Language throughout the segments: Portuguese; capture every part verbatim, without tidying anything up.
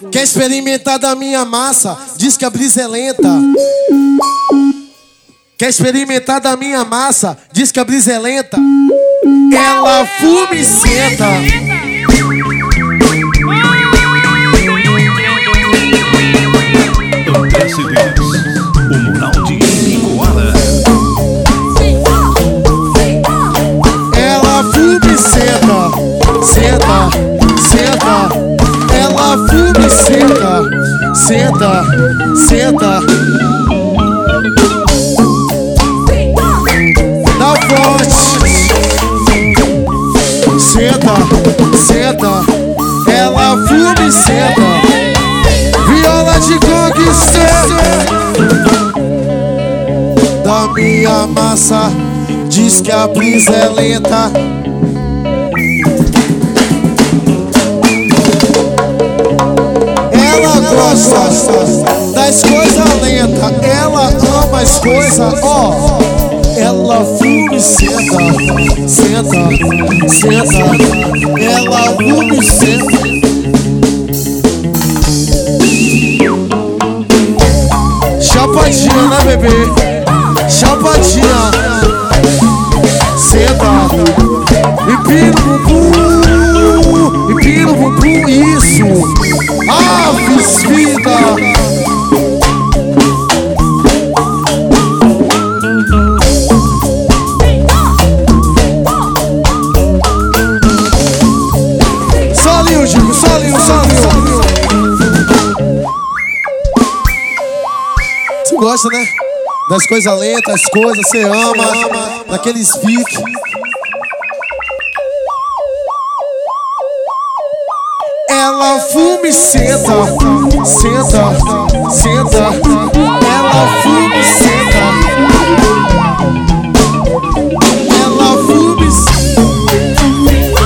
Quer experimentar da minha massa? Diz que a brisa é lenta. Quer experimentar da minha massa? Diz que a brisa é lenta. Ela fuma e senta. O mural de Ibicoara. Ela fuma e senta. Senta, senta. Ela fuma e senta. Senta, senta. Dá forte. Senta, senta. Ela fuma e senta. Viola de conquista da minha massa. Diz que a brisa é lenta. Ela gosta das coisas lentas. Ela ama as coisas, ó. Oh. Ela fuma e senta. Senta, senta. Ela fuma e senta. Chapadinha, né, bebê? Chapadinha. Senta. Empina o bumbum. Empina o bumbum. Isso. Aves, vida. Solinho, Digo. Solinho, solinho. Você gosta, né? Das coisas lentas, as coisas, você ama, ama daqueles piques. Ela fuma e senta, senta, senta. Ela fuma e senta. Ela fuma e senta.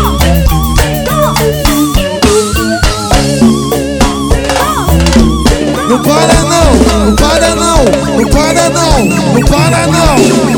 Não para não, não para não, não para não, não para não.